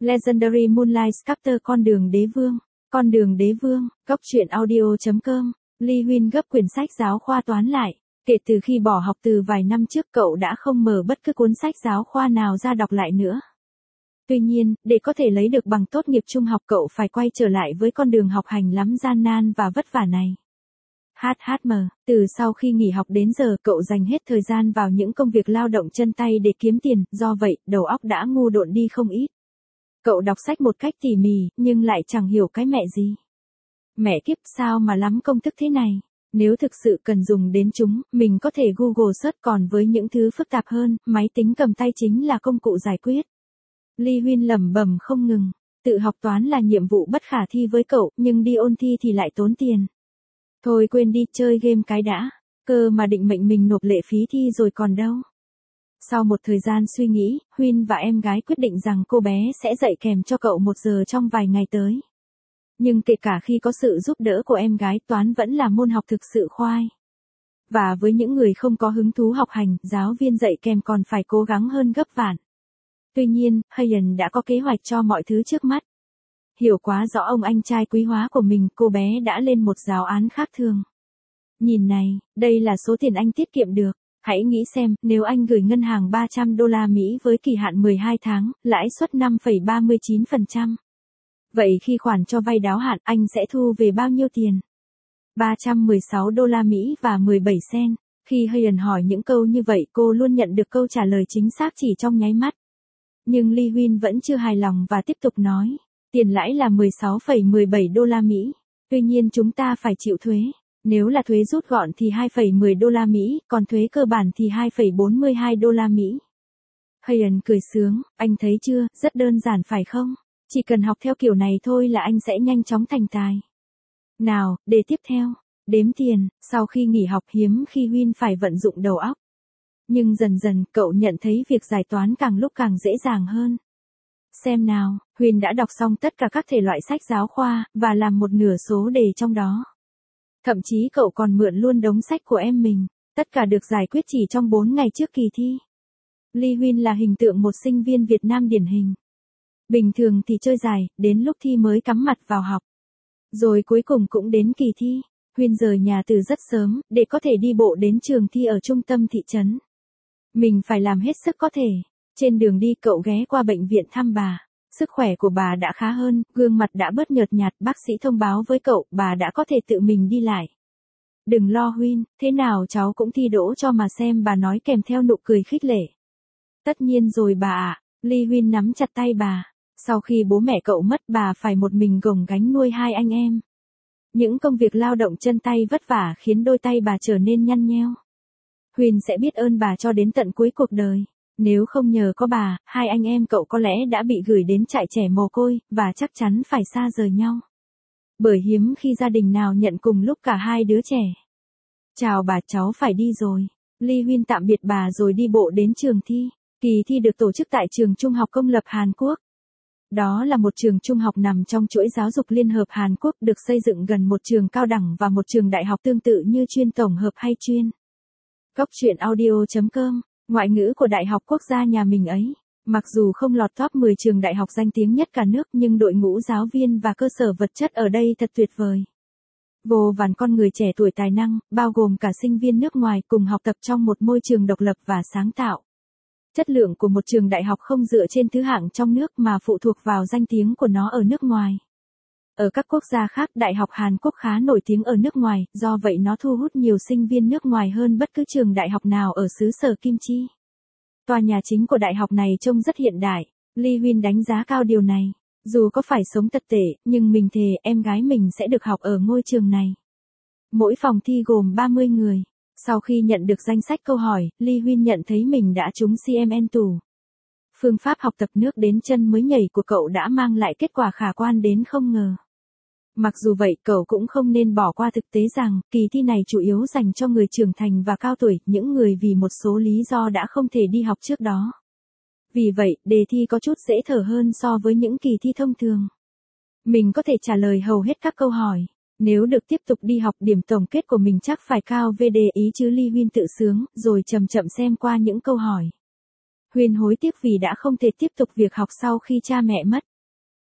Legendary Moonlight Sculptor Con đường đế vương, góc truyện audio.com, Ly Huyên gấp quyển sách giáo khoa toán lại. Kể từ khi bỏ học từ vài năm trước cậu đã không mở bất cứ cuốn sách giáo khoa nào ra đọc lại nữa. Tuy nhiên, để có thể lấy được bằng tốt nghiệp trung học cậu phải quay trở lại với con đường học hành lắm gian nan và vất vả này. HHM, từ sau khi nghỉ học đến giờ cậu dành hết thời gian vào những công việc lao động chân tay để kiếm tiền, do vậy đầu óc đã ngu độn đi không ít. Cậu đọc sách một cách tỉ mỉ, nhưng lại chẳng hiểu cái mẹ gì. Mẹ kiếp, sao mà lắm công thức thế này? Nếu thực sự cần dùng đến chúng, mình có thể Google search, còn với những thứ phức tạp hơn, máy tính cầm tay chính là công cụ giải quyết. Ly Huyên lẩm bẩm không ngừng, tự học toán là nhiệm vụ bất khả thi với cậu, nhưng đi ôn thi thì lại tốn tiền. Thôi quên đi, chơi game cái đã, cơ mà định mệnh mình nộp lệ phí thi rồi còn đâu. Sau một thời gian suy nghĩ, Huyên và em gái quyết định rằng cô bé sẽ dạy kèm cho cậu 1 giờ trong vài ngày tới. Nhưng kể cả khi có sự giúp đỡ của em gái, toán vẫn là môn học thực sự khoai. Và với những người không có hứng thú học hành, giáo viên dạy kèm còn phải cố gắng hơn gấp vạn. Tuy nhiên, Hayen đã có kế hoạch cho mọi thứ trước mắt. Hiểu quá rõ ông anh trai quý hóa của mình, cô bé đã lên một giáo án khác thường. Nhìn này, đây là số tiền anh tiết kiệm được. Hãy nghĩ xem, nếu anh gửi ngân hàng $300 Mỹ với kỳ hạn 12 tháng, lãi suất 5,39%. Vậy khi khoản cho vay đáo hạn, anh sẽ thu về bao nhiêu tiền? $316 Mỹ và 17 cent. Khi Hayen hỏi những câu như vậy, cô luôn nhận được câu trả lời chính xác chỉ trong nháy mắt. Nhưng Ly Huyên vẫn chưa hài lòng và tiếp tục nói, tiền lãi là $16,17 Mỹ. Tuy nhiên chúng ta phải chịu thuế. Nếu là thuế rút gọn thì $2,10 Mỹ, còn thuế cơ bản thì $2,42 Mỹ. Hayen cười sướng, anh thấy chưa, rất đơn giản phải không? Chỉ cần học theo kiểu này thôi là anh sẽ nhanh chóng thành tài. Nào, đề tiếp theo, đếm tiền. Sau khi nghỉ học hiếm khi Huyên phải vận dụng đầu óc. Nhưng dần dần cậu nhận thấy việc giải toán càng lúc càng dễ dàng hơn. Xem nào, Huyên đã đọc xong tất cả các thể loại sách giáo khoa, và làm một nửa số đề trong đó. Thậm chí cậu còn mượn luôn đống sách của em mình, tất cả được giải quyết chỉ trong 4 ngày trước kỳ thi. Ly Huyên là hình tượng một sinh viên Việt Nam điển hình. Bình thường thì chơi dài, đến lúc thi mới cắm mặt vào học. Rồi cuối cùng cũng đến kỳ thi, Huyên rời nhà từ rất sớm, để có thể đi bộ đến trường thi ở trung tâm thị trấn. Mình phải làm hết sức có thể. Trên đường đi cậu ghé qua bệnh viện thăm bà. Sức khỏe của bà đã khá hơn, gương mặt đã bớt nhợt nhạt, bác sĩ thông báo với cậu, bà đã có thể tự mình đi lại. Đừng lo Huyên, thế nào cháu cũng thi đỗ cho mà xem, bà nói kèm theo nụ cười khích lệ. Tất nhiên rồi bà ạ. Ly Huyên nắm chặt tay bà. Sau khi bố mẹ cậu mất, bà phải một mình gồng gánh nuôi 2 anh em. Những công việc lao động chân tay vất vả khiến đôi tay bà trở nên nhăn nheo. Huyên sẽ biết ơn bà cho đến tận cuối cuộc đời. Nếu không nhờ có bà, 2 anh em cậu có lẽ đã bị gửi đến trại trẻ mồ côi, và chắc chắn phải xa rời nhau. Bởi hiếm khi gia đình nào nhận cùng lúc cả 2 đứa trẻ. Chào bà, cháu phải đi rồi. Ly Huyên tạm biệt bà rồi đi bộ đến trường thi. Kỳ thi được tổ chức tại trường trung học công lập Hàn Quốc. Đó là một trường trung học nằm trong chuỗi giáo dục liên hợp Hàn Quốc, được xây dựng gần một trường cao đẳng và một trường đại học tương tự như chuyên tổng hợp hay chuyên. Góc truyện audio.com, ngoại ngữ của Đại học Quốc gia nhà mình ấy. Mặc dù không lọt top 10 trường đại học danh tiếng nhất cả nước, nhưng đội ngũ giáo viên và cơ sở vật chất ở đây thật tuyệt vời. Vô vàn con người trẻ tuổi tài năng, bao gồm cả sinh viên nước ngoài, cùng học tập trong một môi trường độc lập và sáng tạo. Chất lượng của một trường đại học không dựa trên thứ hạng trong nước mà phụ thuộc vào danh tiếng của nó ở nước ngoài. Ở các quốc gia khác, Đại học Hàn Quốc khá nổi tiếng ở nước ngoài, do vậy nó thu hút nhiều sinh viên nước ngoài hơn bất cứ trường đại học nào ở xứ sở Kim Chi. Tòa nhà chính của đại học này trông rất hiện đại. Ly Huyên đánh giá cao điều này. Dù có phải sống tật tệ, nhưng mình thề em gái mình sẽ được học ở ngôi trường này. Mỗi phòng thi gồm 30 người. Sau khi nhận được danh sách câu hỏi, Ly Huyên nhận thấy mình đã trúng CMN tủ. Phương pháp học tập nước đến chân mới nhảy của cậu đã mang lại kết quả khả quan đến không ngờ. Mặc dù vậy, cậu cũng không nên bỏ qua thực tế rằng, kỳ thi này chủ yếu dành cho người trưởng thành và cao tuổi, những người vì một số lý do đã không thể đi học trước đó. Vì vậy, đề thi có chút dễ thở hơn so với những kỳ thi thông thường. Mình có thể trả lời hầu hết các câu hỏi. Nếu được tiếp tục đi học, điểm tổng kết của mình chắc phải cao VD ý chứ, Ly Huyên tự sướng, rồi chậm chậm xem qua những câu hỏi. Huyên hối tiếc vì đã không thể tiếp tục việc học sau khi cha mẹ mất.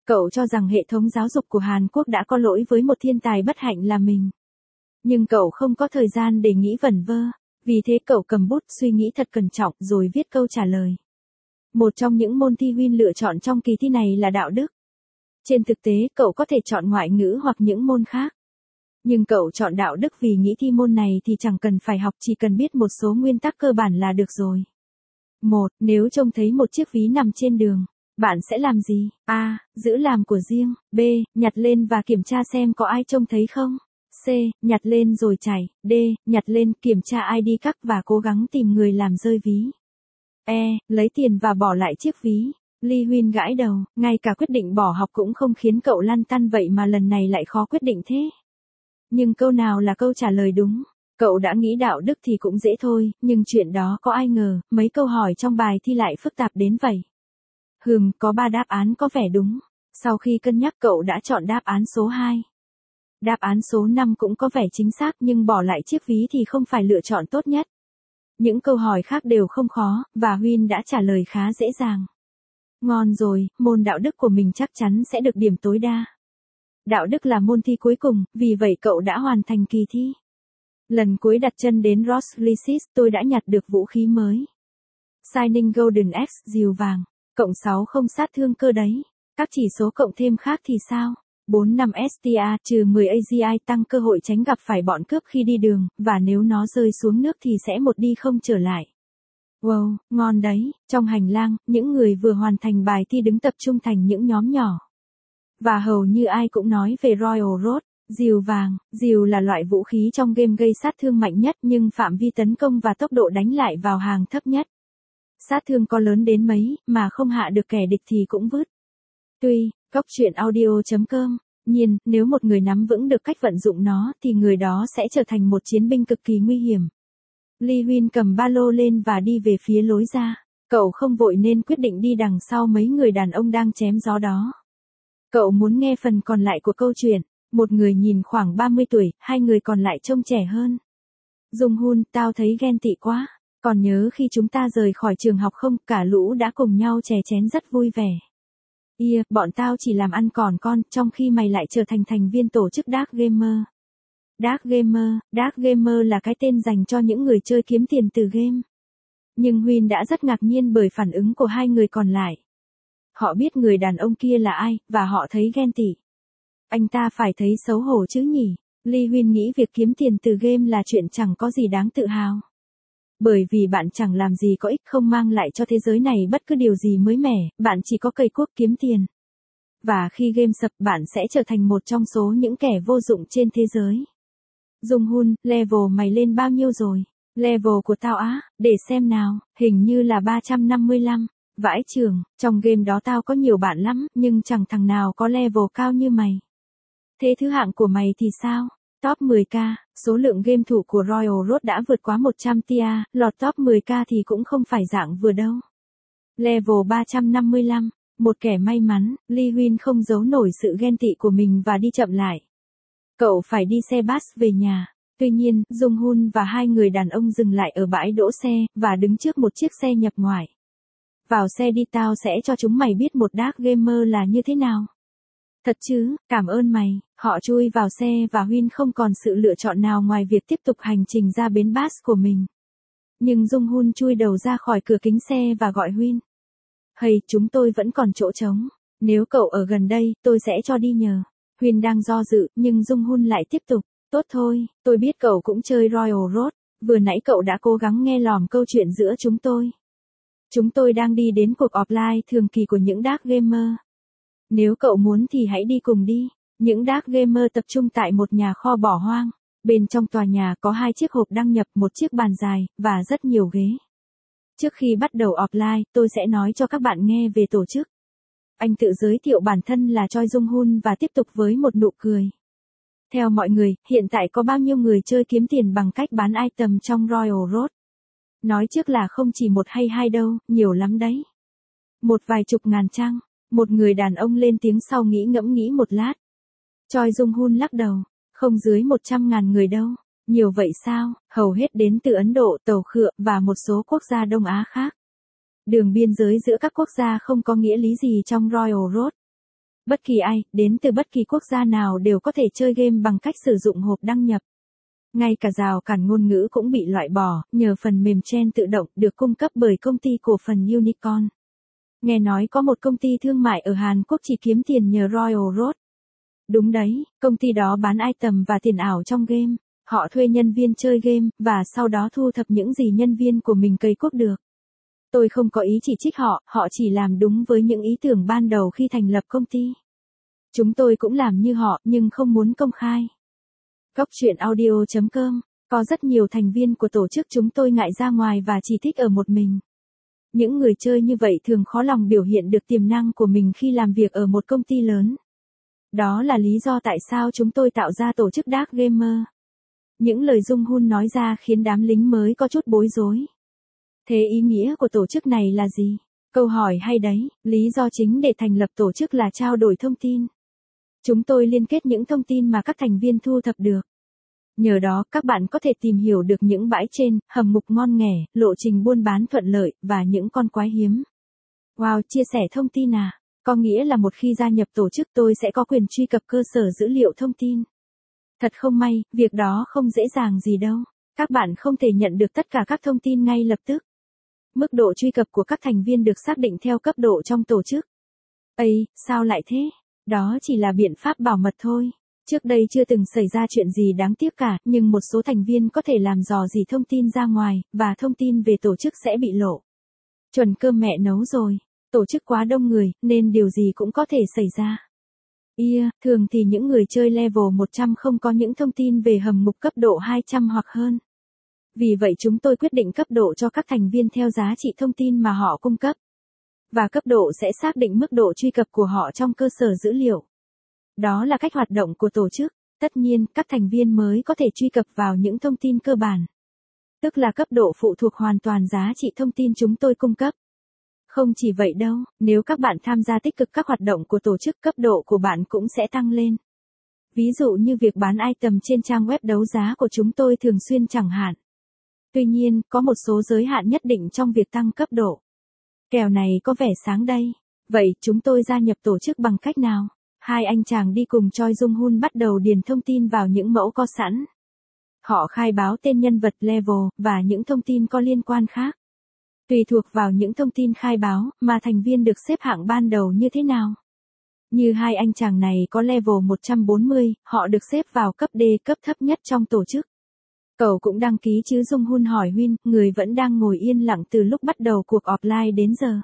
Cậu cho rằng hệ thống giáo dục của Hàn Quốc đã có lỗi với một thiên tài bất hạnh là mình. Nhưng cậu không có thời gian để nghĩ vẩn vơ, vì thế cậu cầm bút suy nghĩ thật cẩn trọng rồi viết câu trả lời. Một trong những môn thi Huyên lựa chọn trong kỳ thi này là đạo đức. Trên thực tế, cậu có thể chọn ngoại ngữ hoặc những môn khác. Nhưng cậu chọn đạo đức vì nghĩ thi môn này thì chẳng cần phải học, chỉ cần biết một số nguyên tắc cơ bản là được rồi. 1. Nếu trông thấy một chiếc ví nằm trên đường, bạn sẽ làm gì? A. Giữ làm của riêng. B. Nhặt lên và kiểm tra xem có ai trông thấy không. C. Nhặt lên rồi chảy. D. Nhặt lên, kiểm tra ID card và cố gắng tìm người làm rơi ví. E. Lấy tiền và bỏ lại chiếc ví. Lee Huyên gãi đầu, ngay cả quyết định bỏ học cũng không khiến cậu lăn tăn vậy mà lần này lại khó quyết định thế. Nhưng câu nào là câu trả lời đúng? Cậu đã nghĩ đạo đức thì cũng dễ thôi, nhưng chuyện đó có ai ngờ, mấy câu hỏi trong bài thi lại phức tạp đến vậy. Có 3 đáp án có vẻ đúng. Sau khi cân nhắc cậu đã chọn đáp án số 2. Đáp án số 5 cũng có vẻ chính xác nhưng bỏ lại chiếc ví thì không phải lựa chọn tốt nhất. Những câu hỏi khác đều không khó, và Huyên đã trả lời khá dễ dàng. Ngon rồi, môn đạo đức của mình chắc chắn sẽ được điểm tối đa. Đạo đức là môn thi cuối cùng, vì vậy cậu đã hoàn thành kỳ thi. Lần cuối đặt chân đến Roskilde, tôi đã nhặt được vũ khí mới. Shining Golden Axe, diều vàng. Cộng 6 không sát thương cơ đấy. Các chỉ số cộng thêm khác thì sao? 45 STA trừ 10 AGI tăng cơ hội tránh gặp phải bọn cướp khi đi đường, và nếu nó rơi xuống nước thì sẽ một đi không trở lại. Wow, ngon đấy. Trong hành lang, những người vừa hoàn thành bài thi đứng tập trung thành những nhóm nhỏ. Và hầu như ai cũng nói về Royal Road, diều vàng. Diều là loại vũ khí trong game gây sát thương mạnh nhất nhưng phạm vi tấn công và tốc độ đánh lại vào hàng thấp nhất. Sát thương có lớn đến mấy, mà không hạ được kẻ địch thì cũng vứt. Tuy, góc truyện audio.com, nhiên, nếu một người nắm vững được cách vận dụng nó thì người đó sẽ trở thành một chiến binh cực kỳ nguy hiểm. Lee Huyên cầm ba lô lên và đi về phía lối ra. Cậu không vội nên quyết định đi đằng sau mấy người đàn ông đang chém gió đó. Cậu muốn nghe phần còn lại của câu chuyện. Một người nhìn khoảng 30 tuổi, hai người còn lại trông trẻ hơn. Dung Hun, tao thấy ghen tị quá. Còn nhớ khi chúng ta rời khỏi trường học không, cả lũ đã cùng nhau chè chén rất vui vẻ. Bọn tao chỉ làm ăn còn con, trong khi mày lại trở thành thành viên tổ chức Dark Gamer. Dark Gamer là cái tên dành cho những người chơi kiếm tiền từ game. Nhưng Huyên đã rất ngạc nhiên bởi phản ứng của hai người còn lại. Họ biết người đàn ông kia là ai, và họ thấy ghen tị. Anh ta phải thấy xấu hổ chứ nhỉ? Lee Huyên nghĩ việc kiếm tiền từ game là chuyện chẳng có gì đáng tự hào. Bởi vì bạn chẳng làm gì có ích, không mang lại cho thế giới này bất cứ điều gì mới mẻ, bạn chỉ có cày cuốc kiếm tiền. Và khi game sập bạn sẽ trở thành một trong số những kẻ vô dụng trên thế giới. Dung Hun, level mày lên bao nhiêu rồi? Level của tao á, để xem nào, hình như là 355. Vãi chưởng, trong game đó tao có nhiều bạn lắm, nhưng chẳng thằng nào có level cao như mày. Thế thứ hạng của mày thì sao? Top 10k, số lượng game thủ của Royal Road đã vượt quá 100 tia, lọt top 10k thì cũng không phải dạng vừa đâu. Level 355, một kẻ may mắn, Lee Huyên không giấu nổi sự ghen tị của mình và đi chậm lại. Cậu phải đi xe bus về nhà. Tuy nhiên, Dung Hun và hai người đàn ông dừng lại ở bãi đỗ xe, và đứng trước một chiếc xe nhập ngoại. Vào xe đi, tao sẽ cho chúng mày biết một Dark Gamer là như thế nào. Thật chứ, cảm ơn mày. Họ chui vào xe và Huyên không còn sự lựa chọn nào ngoài việc tiếp tục hành trình ra bến bus của mình. Nhưng Dung Hun chui đầu ra khỏi cửa kính xe và gọi Huyên. Hey, chúng tôi vẫn còn chỗ trống. Nếu cậu ở gần đây, tôi sẽ cho đi nhờ. Huyên đang do dự, nhưng Dung Hun lại tiếp tục. Tốt thôi, tôi biết cậu cũng chơi Royal Road. Vừa nãy cậu đã cố gắng nghe lỏm câu chuyện giữa chúng tôi. Chúng tôi đang đi đến cuộc offline thường kỳ của những Dark Gamer. Nếu cậu muốn thì hãy đi cùng đi. Những Dark Gamer tập trung tại một nhà kho bỏ hoang. Bên trong tòa nhà có 2 chiếc hộp đăng nhập, một chiếc bàn dài, và rất nhiều ghế. Trước khi bắt đầu offline, tôi sẽ nói cho các bạn nghe về tổ chức. Anh tự giới thiệu bản thân là Choi Dung Hun và tiếp tục với một nụ cười. Theo mọi người, hiện tại có bao nhiêu người chơi kiếm tiền bằng cách bán item trong Royal Road? Nói trước là không chỉ 1 hay 2 đâu, nhiều lắm đấy. Một vài chục ngàn chăng? Một người đàn ông lên tiếng sau ngẫm nghĩ một lát. Choi Dung Hun lắc đầu. Không dưới 100.000 người đâu. Nhiều vậy sao? Hầu hết đến từ Ấn Độ, Tàu Khựa, và một số quốc gia Đông Á khác. Đường biên giới giữa các quốc gia không có nghĩa lý gì trong Royal Road. Bất kỳ ai, đến từ bất kỳ quốc gia nào đều có thể chơi game bằng cách sử dụng hộp đăng nhập. Ngay cả rào cản ngôn ngữ cũng bị loại bỏ, nhờ phần mềm Chen tự động được cung cấp bởi công ty cổ phần Unicorn. Nghe nói có một công ty thương mại ở Hàn Quốc chỉ kiếm tiền nhờ Royal Road. Đúng đấy, công ty đó bán item và tiền ảo trong game. Họ thuê nhân viên chơi game, và sau đó thu thập những gì nhân viên của mình cày cuốc được. Tôi không có ý chỉ trích họ, họ chỉ làm đúng với những ý tưởng ban đầu khi thành lập công ty. Chúng tôi cũng làm như họ, nhưng không muốn công khai. Góc chuyện audio.com, có rất nhiều thành viên của tổ chức chúng tôi ngại ra ngoài và chỉ thích ở một mình. Những người chơi như vậy thường khó lòng biểu hiện được tiềm năng của mình khi làm việc ở một công ty lớn. Đó là lý do tại sao chúng tôi tạo ra tổ chức Dark Gamer. Những lời Dung Hun nói ra khiến đám lính mới có chút bối rối. Thế ý nghĩa của tổ chức này là gì? Câu hỏi hay đấy, lý do chính để thành lập tổ chức là trao đổi thông tin. Chúng tôi liên kết những thông tin mà các thành viên thu thập được. Nhờ đó các bạn có thể tìm hiểu được những bãi trên, hầm mục ngon nghẻ, lộ trình buôn bán thuận lợi, và những con quái hiếm. Wow, chia sẻ thông tin à? Có nghĩa là một khi gia nhập tổ chức tôi sẽ có quyền truy cập cơ sở dữ liệu thông tin. Thật không may, việc đó không dễ dàng gì đâu. Các bạn không thể nhận được tất cả các thông tin ngay lập tức. Mức độ truy cập của các thành viên được xác định theo cấp độ trong tổ chức. Ây, sao lại thế? Đó chỉ là biện pháp bảo mật thôi. Trước đây chưa từng xảy ra chuyện gì đáng tiếc cả, nhưng một số thành viên có thể làm dò dỉ thông tin ra ngoài, và thông tin về tổ chức sẽ bị lộ. Chuẩn cơm mẹ nấu rồi. Tổ chức quá đông người, nên điều gì cũng có thể xảy ra. Thường thì những người chơi level 100 không có những thông tin về hầm mục cấp độ 200 hoặc hơn. Vì vậy chúng tôi quyết định cấp độ cho các thành viên theo giá trị thông tin mà họ cung cấp. Và cấp độ sẽ xác định mức độ truy cập của họ trong cơ sở dữ liệu. Đó là cách hoạt động của tổ chức. Tất nhiên, các thành viên mới có thể truy cập vào những thông tin cơ bản. Tức là cấp độ phụ thuộc hoàn toàn giá trị thông tin chúng tôi cung cấp. Không chỉ vậy đâu, nếu các bạn tham gia tích cực các hoạt động của tổ chức, cấp độ của bạn cũng sẽ tăng lên. Ví dụ như việc bán item trên trang web đấu giá của chúng tôi thường xuyên chẳng hạn. Tuy nhiên, có một số giới hạn nhất định trong việc tăng cấp độ. Kèo này có vẻ sáng đây. Vậy, chúng tôi gia nhập tổ chức bằng cách nào? Hai anh chàng đi cùng Choi Jung Hun bắt đầu điền thông tin vào những mẫu có sẵn. Họ khai báo tên nhân vật, level, và những thông tin có liên quan khác. Tùy thuộc vào những thông tin khai báo, mà thành viên được xếp hạng ban đầu như thế nào. Như hai anh chàng này có level 140, họ được xếp vào cấp D, cấp thấp nhất trong tổ chức. Cậu cũng đăng ký chứ? Jung Hun hỏi Huyên, người vẫn đang ngồi yên lặng từ lúc bắt đầu cuộc offline đến giờ.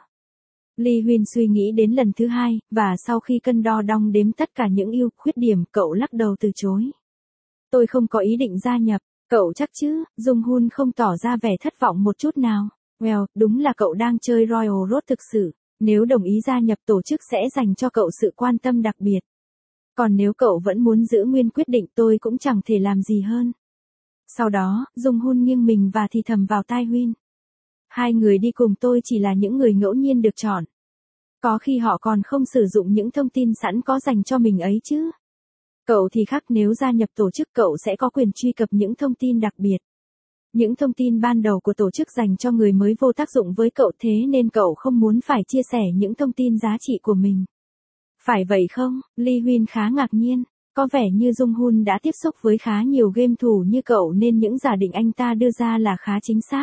Lee Huyên suy nghĩ đến lần thứ hai, và sau khi cân đo đong đếm tất cả những ưu khuyết điểm, cậu lắc đầu từ chối. Tôi không có ý định gia nhập. Cậu chắc chứ? Jung Hun không tỏ ra vẻ thất vọng một chút nào. Well, đúng là cậu đang chơi Royal Road thực sự. Nếu đồng ý gia nhập tổ chức sẽ dành cho cậu sự quan tâm đặc biệt. Còn nếu cậu vẫn muốn giữ nguyên quyết định, tôi cũng chẳng thể làm gì hơn. Sau đó, Jung Hun nghiêng mình và thì thầm vào tai Huyên. Hai người đi cùng tôi chỉ là những người ngẫu nhiên được chọn. Có khi họ còn không sử dụng những thông tin sẵn có dành cho mình ấy chứ. Cậu thì khác, nếu gia nhập tổ chức cậu sẽ có quyền truy cập những thông tin đặc biệt. Những thông tin ban đầu của tổ chức dành cho người mới vô tác dụng với cậu, thế nên cậu không muốn phải chia sẻ những thông tin giá trị của mình. Phải vậy không? Lee Huyên khá ngạc nhiên. Có vẻ như Jung Hun đã tiếp xúc với khá nhiều game thủ như cậu nên những giả định anh ta đưa ra là khá chính xác.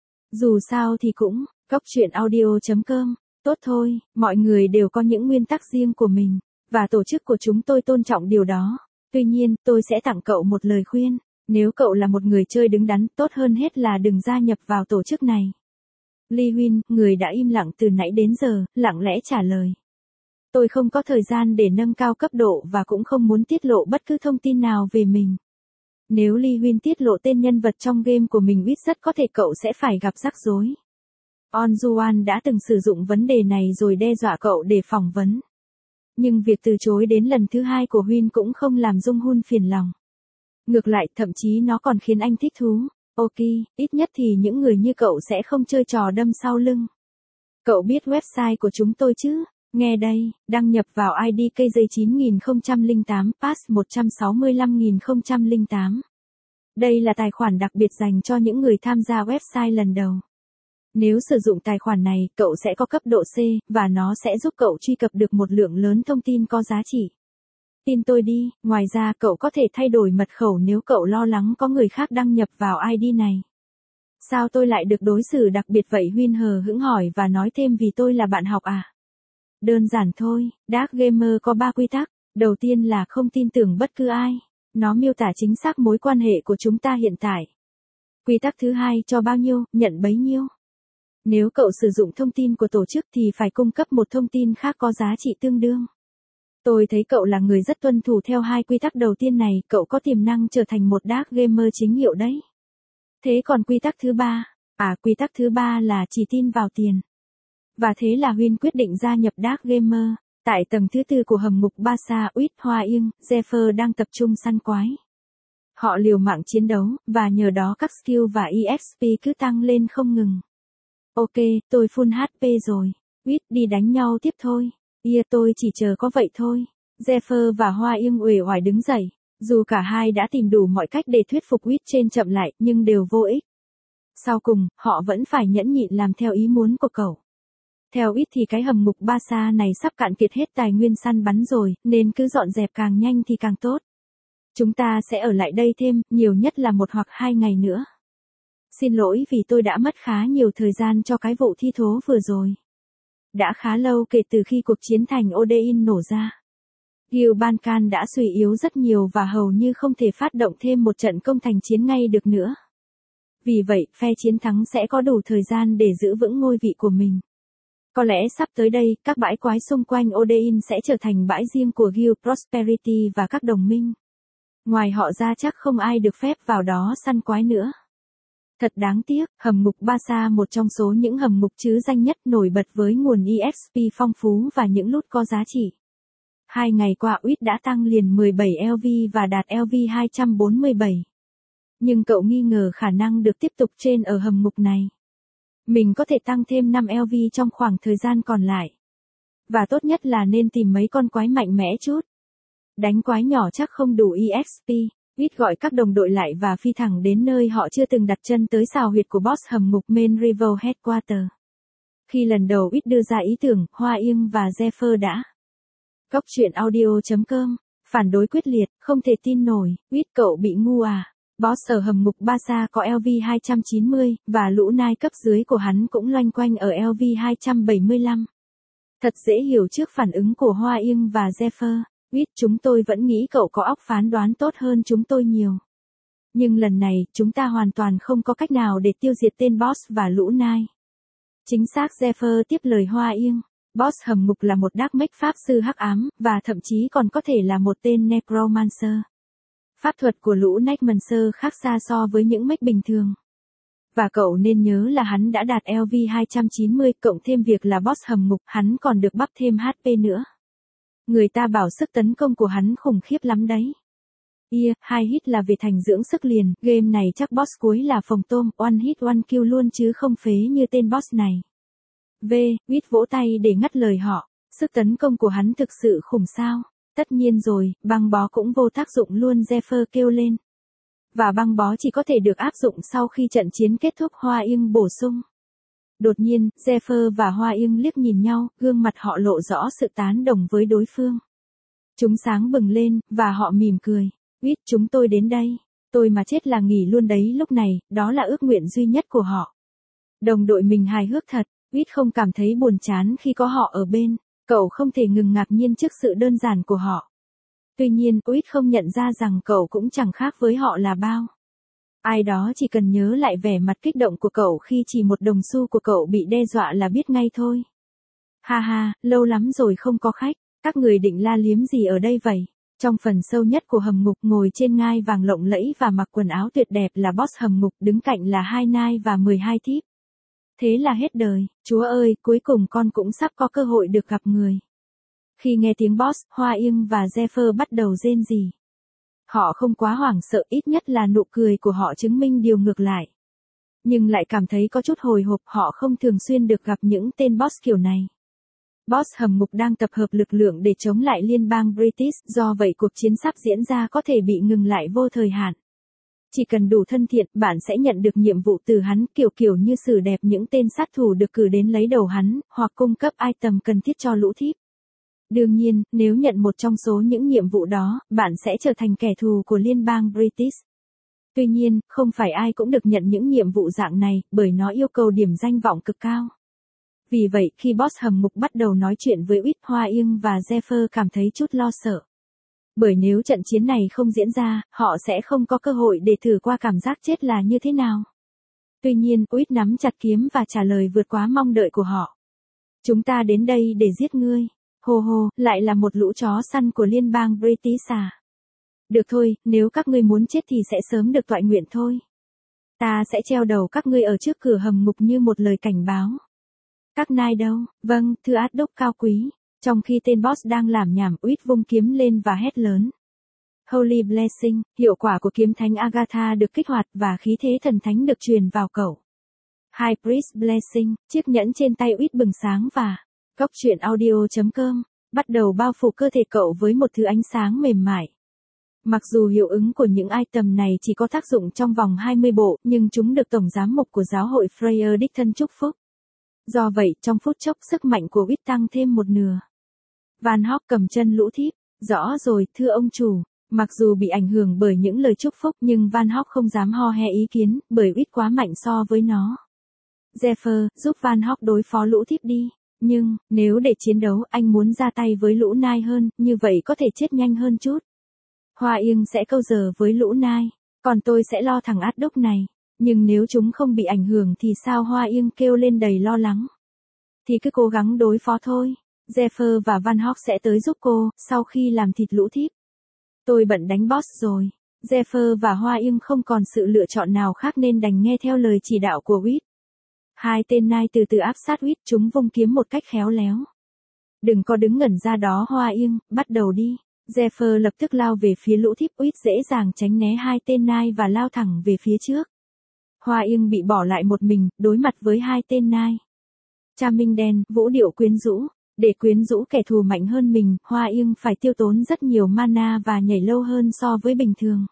Dù sao thì cũng, góc chuyện audio.com, tốt thôi, mọi người đều có những nguyên tắc riêng của mình, và tổ chức của chúng tôi tôn trọng điều đó. Tuy nhiên, tôi sẽ tặng cậu một lời khuyên. Nếu cậu là một người chơi đứng đắn, tốt hơn hết là đừng gia nhập vào tổ chức này. Lee Huyên, người đã im lặng từ nãy đến giờ, lặng lẽ trả lời. Tôi không có thời gian để nâng cao cấp độ và cũng không muốn tiết lộ bất cứ thông tin nào về mình. Nếu Lee Huyên tiết lộ tên nhân vật trong game của mình, rất có thể cậu sẽ phải gặp rắc rối. On Juan đã từng sử dụng vấn đề này rồi đe dọa cậu để phỏng vấn. Nhưng việc từ chối đến lần thứ hai của Huyên cũng không làm Jung Hun phiền lòng. Ngược lại, thậm chí nó còn khiến anh thích thú. Ok, ít nhất thì những người như cậu sẽ không chơi trò đâm sau lưng. Cậu biết website của chúng tôi chứ? Nghe đây, đăng nhập vào ID KJ9008, pass 165008. Đây là tài khoản đặc biệt dành cho những người tham gia website lần đầu. Nếu sử dụng tài khoản này, cậu sẽ có cấp độ C, và nó sẽ giúp cậu truy cập được một lượng lớn thông tin có giá trị. Tin tôi đi, ngoài ra cậu có thể thay đổi mật khẩu nếu cậu lo lắng có người khác đăng nhập vào ID này. Sao tôi lại được đối xử đặc biệt vậy? Huyên hờ hững hỏi và nói thêm vì tôi là bạn học à? Đơn giản thôi, Dark Gamer có 3 quy tắc. Đầu tiên là không tin tưởng bất cứ ai. Nó miêu tả chính xác mối quan hệ của chúng ta hiện tại. Quy tắc thứ hai, cho bao nhiêu, nhận bấy nhiêu. Nếu cậu sử dụng thông tin của tổ chức thì phải cung cấp một thông tin khác có giá trị tương đương. Tôi thấy cậu là người rất tuân thủ theo hai quy tắc đầu tiên này, cậu có tiềm năng trở thành một Dark Gamer chính hiệu đấy. Thế còn quy tắc thứ ba? Quy tắc thứ ba là chỉ tin vào tiền. Và thế là Huyên quyết định gia nhập Dark Gamer. Tại tầng thứ tư của hầm ngục Barca, Uyết, Hoa Yên, Zephyr đang tập trung săn quái. Họ liều mạng chiến đấu, và nhờ đó các skill và EXP cứ tăng lên không ngừng. Ok, tôi full HP rồi. Uyết, đi đánh nhau tiếp thôi. Tôi chỉ chờ có vậy thôi. Zephyr và Hoa Yên uể oải đứng dậy. Dù cả hai đã tìm đủ mọi cách để thuyết phục Uyết trên chậm lại, nhưng đều vô ích. Sau cùng, họ vẫn phải nhẫn nhịn làm theo ý muốn của cậu. Theo Uyết thì cái hầm ngục Barca này sắp cạn kiệt hết tài nguyên săn bắn rồi, nên cứ dọn dẹp càng nhanh thì càng tốt. Chúng ta sẽ ở lại đây thêm, nhiều nhất là 1 hoặc 2 ngày nữa. Xin lỗi vì tôi đã mất khá nhiều thời gian cho cái vụ thi thố vừa rồi. Đã khá lâu kể từ khi cuộc chiến thành Odein nổ ra. Gil Balkan đã suy yếu rất nhiều và hầu như không thể phát động thêm một trận công thành chiến ngay được nữa. Vì vậy, phe chiến thắng sẽ có đủ thời gian để giữ vững ngôi vị của mình. Có lẽ sắp tới đây, các bãi quái xung quanh Odein sẽ trở thành bãi riêng của Gil Prosperity và các đồng minh. Ngoài họ ra chắc không ai được phép vào đó săn quái nữa. Thật đáng tiếc, hầm ngục Barca một trong số những hầm ngục trứ danh nhất nổi bật với nguồn EXP phong phú và những loot có giá trị. 2 ngày qua Uyết đã tăng liền 17 LV và đạt LV 247. Nhưng cậu nghi ngờ khả năng được tiếp tục trên ở hầm ngục này. Mình có thể tăng thêm 5 LV trong khoảng thời gian còn lại. Và tốt nhất là nên tìm mấy con quái mạnh mẽ chút. Đánh quái nhỏ chắc không đủ EXP. Uyết gọi các đồng đội lại và phi thẳng đến nơi họ chưa từng đặt chân tới xào huyệt của boss hầm ngục Main River Headquarter. Khi lần đầu Uyết đưa ra ý tưởng, Hoa Yên và Zephyr đã. Góc truyện audio.com, phản đối quyết liệt, không thể tin nổi, Uyết cậu bị ngu à. Boss ở hầm ngục Barca có LV 290, và lũ nai cấp dưới của hắn cũng loanh quanh ở LV 275. Thật dễ hiểu trước phản ứng của Hoa Yên và Zephyr. Uyết, chúng tôi vẫn nghĩ cậu có óc phán đoán tốt hơn chúng tôi nhiều. Nhưng lần này, chúng ta hoàn toàn không có cách nào để tiêu diệt tên boss và lũ nai. Chính xác, Zephyr tiếp lời Hoa Yên. Boss hầm ngục là một Dark Mage pháp sư hắc ám, và thậm chí còn có thể là một tên Necromancer. Pháp thuật của lũ Necromancer khác xa so với những mech bình thường. Và cậu nên nhớ là hắn đã đạt LV 290, cộng thêm việc là boss hầm ngục, hắn còn được bắp thêm HP nữa. Người ta bảo sức tấn công của hắn khủng khiếp lắm đấy. Hai hit là về thành dưỡng sức liền, game này chắc boss cuối là phồng tôm, one hit one kill luôn chứ không phế như tên boss này. Uyết vỗ tay để ngắt lời họ, sức tấn công của hắn thực sự khủng sao? Tất nhiên rồi, băng bó cũng vô tác dụng luôn, Zephyr kêu lên. Và băng bó chỉ có thể được áp dụng sau khi trận chiến kết thúc, Hoa Yên bổ sung. Đột nhiên, Zephyr và Hoa Yên liếc nhìn nhau, gương mặt họ lộ rõ sự tán đồng với đối phương. Chúng sáng bừng lên, và họ mỉm cười. Uyết, chúng tôi đến đây. Tôi mà chết là nghỉ luôn đấy lúc này, đó là ước nguyện duy nhất của họ. Đồng đội mình hài hước thật, Uyết không cảm thấy buồn chán khi có họ ở bên. Cậu không thể ngừng ngạc nhiên trước sự đơn giản của họ. Tuy nhiên, Uyết không nhận ra rằng cậu cũng chẳng khác với họ là bao. Ai đó chỉ cần nhớ lại vẻ mặt kích động của cậu khi chỉ một đồng xu của cậu bị đe dọa là biết ngay thôi. Ha ha, lâu lắm rồi không có khách, các người định la liếm gì ở đây vậy? Trong phần sâu nhất của hầm ngục, ngồi trên ngai vàng lộng lẫy và mặc quần áo tuyệt đẹp là boss hầm ngục, đứng cạnh là 2 nai và 12 thiếp. Thế là hết đời, chúa ơi, cuối cùng con cũng sắp có cơ hội được gặp người. Khi nghe tiếng boss, Hoa Yên và Zephyr bắt đầu rên rỉ. Họ không quá hoảng sợ, ít nhất là nụ cười của họ chứng minh điều ngược lại. Nhưng lại cảm thấy có chút hồi hộp, họ không thường xuyên được gặp những tên boss kiểu này. Boss hầm ngục đang tập hợp lực lượng để chống lại liên bang British, do vậy cuộc chiến sắp diễn ra có thể bị ngừng lại vô thời hạn. Chỉ cần đủ thân thiện, bạn sẽ nhận được nhiệm vụ từ hắn, kiểu như xử đẹp những tên sát thủ được cử đến lấy đầu hắn, hoặc cung cấp item cần thiết cho lũ thiếp. Đương nhiên, nếu nhận một trong số những nhiệm vụ đó, bạn sẽ trở thành kẻ thù của liên bang British. Tuy nhiên, không phải ai cũng được nhận những nhiệm vụ dạng này, bởi nó yêu cầu điểm danh vọng cực cao. Vì vậy, khi boss hầm ngục bắt đầu nói chuyện với Uyết, Hoa Ương và Zephyr cảm thấy chút lo sợ. Bởi nếu trận chiến này không diễn ra, họ sẽ không có cơ hội để thử qua cảm giác chết là như thế nào. Tuy nhiên, Uyết nắm chặt kiếm và trả lời vượt quá mong đợi của họ. Chúng ta đến đây để giết ngươi. Hồ hồ, lại là một lũ chó săn của liên bang British à. Được thôi, nếu các ngươi muốn chết thì sẽ sớm được toại nguyện thôi. Ta sẽ treo đầu các ngươi ở trước cửa hầm ngục như một lời cảnh báo. Các nai đâu? Vâng, thưa át đốc cao quý. Trong khi tên boss đang làm nhảm, Uyết vung kiếm lên và hét lớn. Holy Blessing, hiệu quả của kiếm thánh Agatha được kích hoạt và khí thế thần thánh được truyền vào cậu. High Priest Blessing, chiếc nhẫn trên tay Uyết bừng sáng và Cóc truyện audio.com bắt đầu bao phủ cơ thể cậu với một thứ ánh sáng mềm mại. Mặc dù hiệu ứng của những item này chỉ có tác dụng trong vòng 20 bộ, nhưng chúng được Tổng giám mục của giáo hội Freya đích thân chúc phúc. Do vậy, trong phút chốc sức mạnh của Uyết tăng thêm một nửa. Van Hawk cầm chân lũ thiếp. Rõ rồi, thưa ông chủ. Mặc dù bị ảnh hưởng bởi những lời chúc phúc nhưng Van Hawk không dám ho he ý kiến, bởi Uyết quá mạnh so với nó. Zephyr, giúp Van Hawk đối phó lũ thiếp đi. Nhưng, nếu để chiến đấu, anh muốn ra tay với lũ nai hơn, như vậy có thể chết nhanh hơn chút. Hoa Ương sẽ câu giờ với lũ nai, còn tôi sẽ lo thằng át đốc này. Nhưng nếu chúng không bị ảnh hưởng thì sao? Hoa Ương kêu lên đầy lo lắng. Thì cứ cố gắng đối phó thôi. Zephyr và Van Hawk sẽ tới giúp cô, sau khi làm thịt lũ thiếp. Tôi bận đánh boss rồi. Zephyr và Hoa Ương không còn sự lựa chọn nào khác nên đành nghe theo lời chỉ đạo của Uyết. Hai tên nai từ từ áp sát Uyết, chúng vung kiếm một cách khéo léo. Đừng có đứng ngẩn ra đó Hoa Ương, bắt đầu đi. Zephyr lập tức lao về phía lũ thiếp, Uyết dễ dàng tránh né hai tên nai và lao thẳng về phía trước. Hoa Ương bị bỏ lại một mình, đối mặt với hai tên nai. Charming đen, vũ điệu quyến rũ. Để quyến rũ kẻ thù mạnh hơn mình, Hoa Ương phải tiêu tốn rất nhiều mana và nhảy lâu hơn so với bình thường.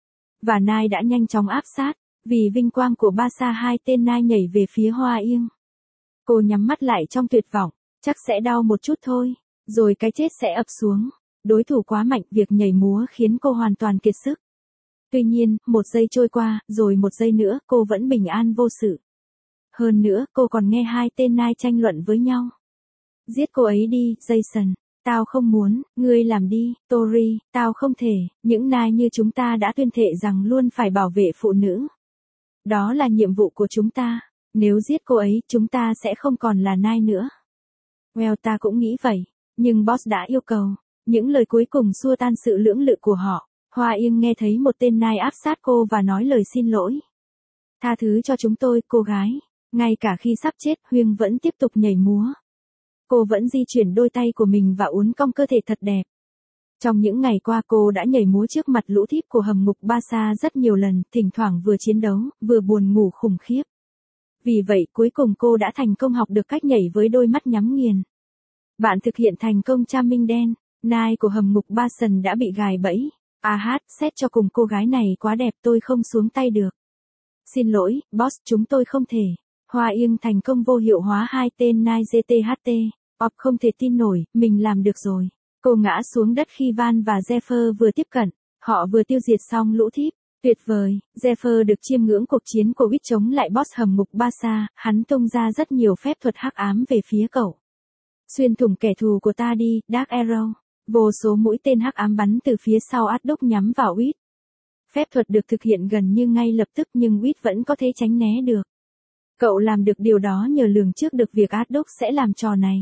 Và nai đã nhanh chóng áp sát, vì vinh quang của Basa hai tên nai nhảy về phía Hoa Ương. Cô nhắm mắt lại trong tuyệt vọng, chắc sẽ đau một chút thôi, rồi cái chết sẽ ập xuống. Đối thủ quá mạnh, việc nhảy múa khiến cô hoàn toàn kiệt sức. Tuy nhiên, một giây trôi qua, rồi một giây nữa, cô vẫn bình an vô sự. Hơn nữa, cô còn nghe hai tên nai tranh luận với nhau. Giết cô ấy đi, Jason. Tao không muốn, ngươi làm đi, Tori, tao không thể, những nai như chúng ta đã tuyên thệ rằng luôn phải bảo vệ phụ nữ. Đó là nhiệm vụ của chúng ta, nếu giết cô ấy, chúng ta sẽ không còn là nai nữa. Well, ta cũng nghĩ vậy, nhưng boss đã yêu cầu. Những lời cuối cùng xua tan sự lưỡng lự của họ. Hoa Ương nghe thấy một tên nai áp sát cô và nói lời xin lỗi. Tha thứ cho chúng tôi, cô gái. Ngay cả khi sắp chết, Huyên vẫn tiếp tục nhảy múa. Cô vẫn di chuyển đôi tay của mình và uốn cong cơ thể thật đẹp. Trong những ngày qua cô đã nhảy múa trước mặt lũ thiếp của hầm ngục Basa rất nhiều lần, thỉnh thoảng vừa chiến đấu, vừa buồn ngủ khủng khiếp. Vì vậy, cuối cùng cô đã thành công học được cách nhảy với đôi mắt nhắm nghiền. Bạn thực hiện thành công Charming đen, nai của hầm ngục Bason đã bị gài bẫy. Xét cho cùng cô gái này quá đẹp, tôi không xuống tay được. Xin lỗi, boss, chúng tôi không thể. Hoa Ương thành công vô hiệu hóa hai tên nai GTHT. Không thể tin nổi, mình làm được rồi. Cô ngã xuống đất khi Van và Zephyr vừa tiếp cận. Họ vừa tiêu diệt xong lũ thiếp. Tuyệt vời, Zephyr được chiêm ngưỡng cuộc chiến của Uyết chống lại boss hầm ngục Basa. Hắn tung ra rất nhiều phép thuật hắc ám về phía cậu. Xuyên thủng kẻ thù của ta đi, Dark Arrow. Vô số mũi tên hắc ám bắn từ phía sau át đốc nhắm vào Uyết. Phép thuật được thực hiện gần như ngay lập tức nhưng Uyết vẫn có thể tránh né được. Cậu làm được điều đó nhờ lường trước được việc át đốc sẽ làm trò này.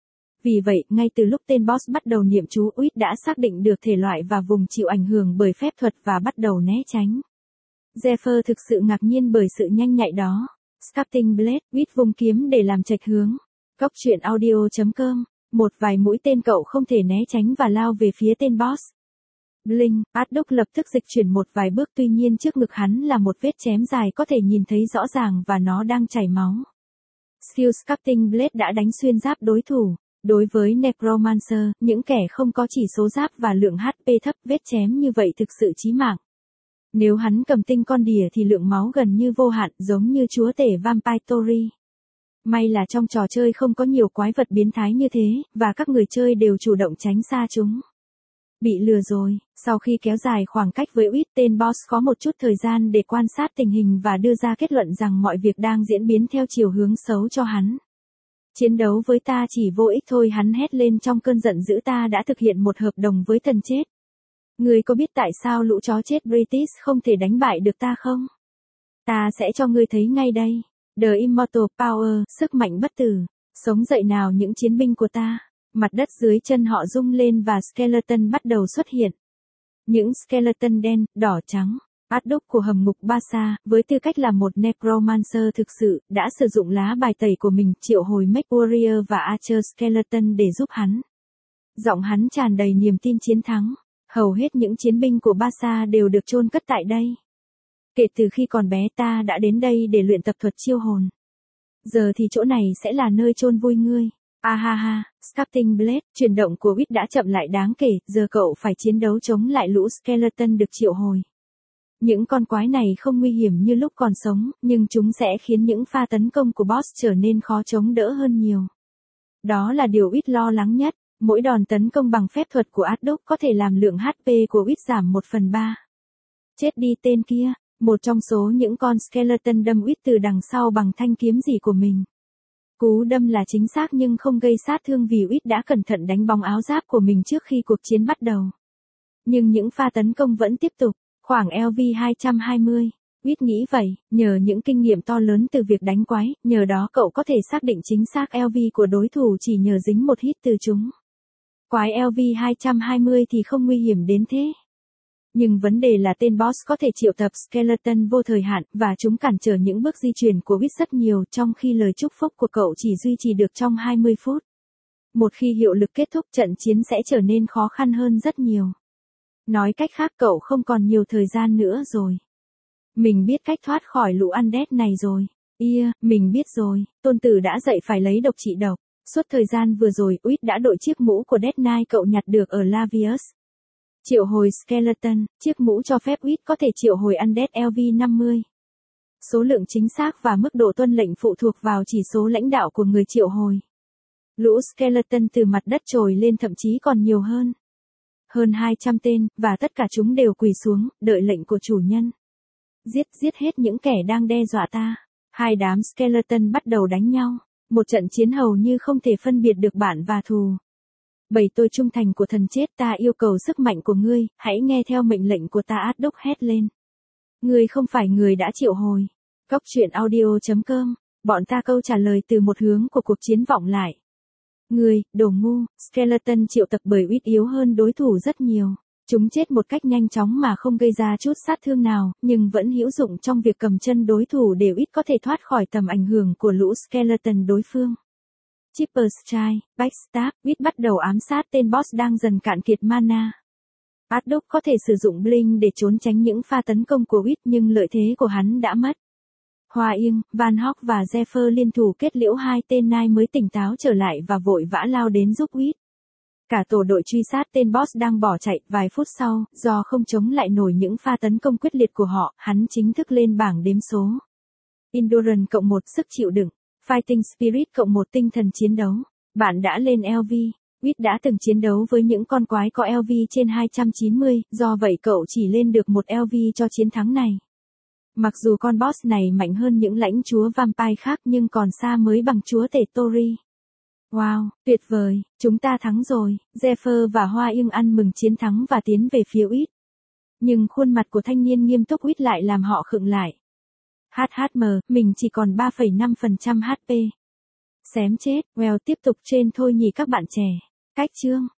Vì vậy, ngay từ lúc tên boss bắt đầu niệm chú, Uyết đã xác định được thể loại và vùng chịu ảnh hưởng bởi phép thuật và bắt đầu né tránh. Zephyr thực sự ngạc nhiên bởi sự nhanh nhạy đó. Sculpting Blade, Uyết vung kiếm để làm chệch hướng. Cóc truyện audio.com. Một vài mũi tên cậu không thể né tránh và lao về phía tên boss. Bling, át đốc lập tức dịch chuyển một vài bước, tuy nhiên trước ngực hắn là một vết chém dài có thể nhìn thấy rõ ràng và nó đang chảy máu. Skill Sculpting Blade đã đánh xuyên giáp đối thủ. Đối với Necromancer, những kẻ không có chỉ số giáp và lượng HP thấp, vết chém như vậy thực sự chí mạng. Nếu hắn cầm tinh con đỉa thì lượng máu gần như vô hạn, giống như chúa tể Vampire Tori. May là trong trò chơi không có nhiều quái vật biến thái như thế, và các người chơi đều chủ động tránh xa chúng. Bị lừa rồi, sau khi kéo dài khoảng cách với Uýt, tên boss có một chút thời gian để quan sát tình hình và đưa ra kết luận rằng mọi việc đang diễn biến theo chiều hướng xấu cho hắn. Chiến đấu với ta chỉ vô ích thôi, hắn hét lên trong cơn giận dữ, ta đã thực hiện một hợp đồng với thần chết. Ngươi có biết tại sao lũ chó chết British không thể đánh bại được ta không? Ta sẽ cho ngươi thấy ngay đây. The Immortal Power, sức mạnh bất tử. Sống dậy nào những chiến binh của ta. Mặt đất dưới chân họ rung lên và skeleton bắt đầu xuất hiện. Những skeleton đen, đỏ trắng. Arduk của hầm ngục Basa, với tư cách là một necromancer thực sự, đã sử dụng lá bài tẩy của mình triệu hồi Mech Warrior và Archer Skeleton để giúp hắn. Giọng hắn tràn đầy niềm tin chiến thắng. Hầu hết những chiến binh của Basa đều được chôn cất tại đây. Kể từ khi còn bé ta đã đến đây để luyện tập thuật chiêu hồn. Giờ thì chỗ này sẽ là nơi chôn vui ngươi. Ahaha, Sculpting Blade, chuyển động của Uýt đã chậm lại đáng kể, giờ cậu phải chiến đấu chống lại lũ skeleton được triệu hồi. Những con quái này không nguy hiểm như lúc còn sống, nhưng chúng sẽ khiến những pha tấn công của boss trở nên khó chống đỡ hơn nhiều. Đó là điều Uýt lo lắng nhất. Mỗi đòn tấn công bằng phép thuật của Arduk có thể làm lượng HP của Uýt giảm 1/3. Chết đi tên kia, một trong số những con skeleton đâm Uýt từ đằng sau bằng thanh kiếm gì của mình. Cú đâm là chính xác nhưng không gây sát thương vì Uýt đã cẩn thận đánh bóng áo giáp của mình trước khi cuộc chiến bắt đầu. Nhưng những pha tấn công vẫn tiếp tục, khoảng LV 220. Uýt nghĩ vậy, nhờ những kinh nghiệm to lớn từ việc đánh quái, nhờ đó cậu có thể xác định chính xác LV của đối thủ chỉ nhờ dính một hit từ chúng. Quái LV 220 thì không nguy hiểm đến thế. Nhưng vấn đề là tên boss có thể triệu tập skeleton vô thời hạn, và chúng cản trở những bước di chuyển của Uýt rất nhiều, trong khi lời chúc phúc của cậu chỉ duy trì được trong 20 phút. Một khi hiệu lực kết thúc, trận chiến sẽ trở nên khó khăn hơn rất nhiều. Nói cách khác, cậu không còn nhiều thời gian nữa rồi. Mình biết cách thoát khỏi lũ undead này rồi. Mình biết rồi, tôn tử đã dạy phải lấy độc trị độc. Suốt thời gian vừa rồi, Uýt đã đội chiếc mũ của Death Knight cậu nhặt được ở Lavius. Triệu hồi skeleton, chiếc mũ cho phép Uýt có thể triệu hồi undead LV50. Số lượng chính xác và mức độ tuân lệnh phụ thuộc vào chỉ số lãnh đạo của người triệu hồi. Lũ skeleton từ mặt đất trồi lên, thậm chí còn nhiều hơn. Hơn 200 tên, và tất cả chúng đều quỳ xuống, đợi lệnh của chủ nhân. Giết hết những kẻ đang đe dọa ta. Hai đám skeleton bắt đầu đánh nhau. Một trận chiến hầu như không thể phân biệt được bạn và thù. Bầy tôi trung thành của thần chết, ta yêu cầu sức mạnh của ngươi, hãy nghe theo mệnh lệnh của ta, Arduk hét lên. Ngươi không phải người đã triệu hồi. Góc truyện audio.com, bọn ta câu trả lời từ một hướng của cuộc chiến vọng lại. Ngươi, đồ ngu, skeleton triệu tập bởi Uýt yếu hơn đối thủ rất nhiều. Chúng chết một cách nhanh chóng mà không gây ra chút sát thương nào, nhưng vẫn hữu dụng trong việc cầm chân đối thủ để Uýt có thể thoát khỏi tầm ảnh hưởng của lũ skeleton đối phương. Chipper Strike, Backstab, Uýt bắt đầu ám sát tên boss đang dần cạn kiệt mana. Arduk có thể sử dụng Blink để trốn tránh những pha tấn công của Uýt, nhưng lợi thế của hắn đã mất. Hoa Yên, Van Hawk và Zephyr liên thủ kết liễu hai tên nai mới tỉnh táo trở lại và vội vã lao đến giúp Uýt. Cả tổ đội truy sát tên boss đang bỏ chạy, vài phút sau, do không chống lại nổi những pha tấn công quyết liệt của họ, hắn chính thức lên bảng đếm số. Endurance cộng 1 sức chịu đựng, Fighting Spirit cộng 1 tinh thần chiến đấu. Bạn đã lên LV. Uýt đã từng chiến đấu với những con quái có LV trên 290, do vậy cậu chỉ lên được một LV cho chiến thắng này. Mặc dù con boss này mạnh hơn những lãnh chúa vampire khác nhưng còn xa mới bằng chúa tể Tori. Wow, tuyệt vời, chúng ta thắng rồi. Zephyr và Hoa Yên ăn mừng chiến thắng và tiến về phía Uýt. Nhưng khuôn mặt của thanh niên nghiêm túc Uýt lại làm họ khựng lại. HHM, mình chỉ còn 3,5% HP. Xém chết, well tiếp tục trên thôi nhỉ các bạn trẻ. Cách chương.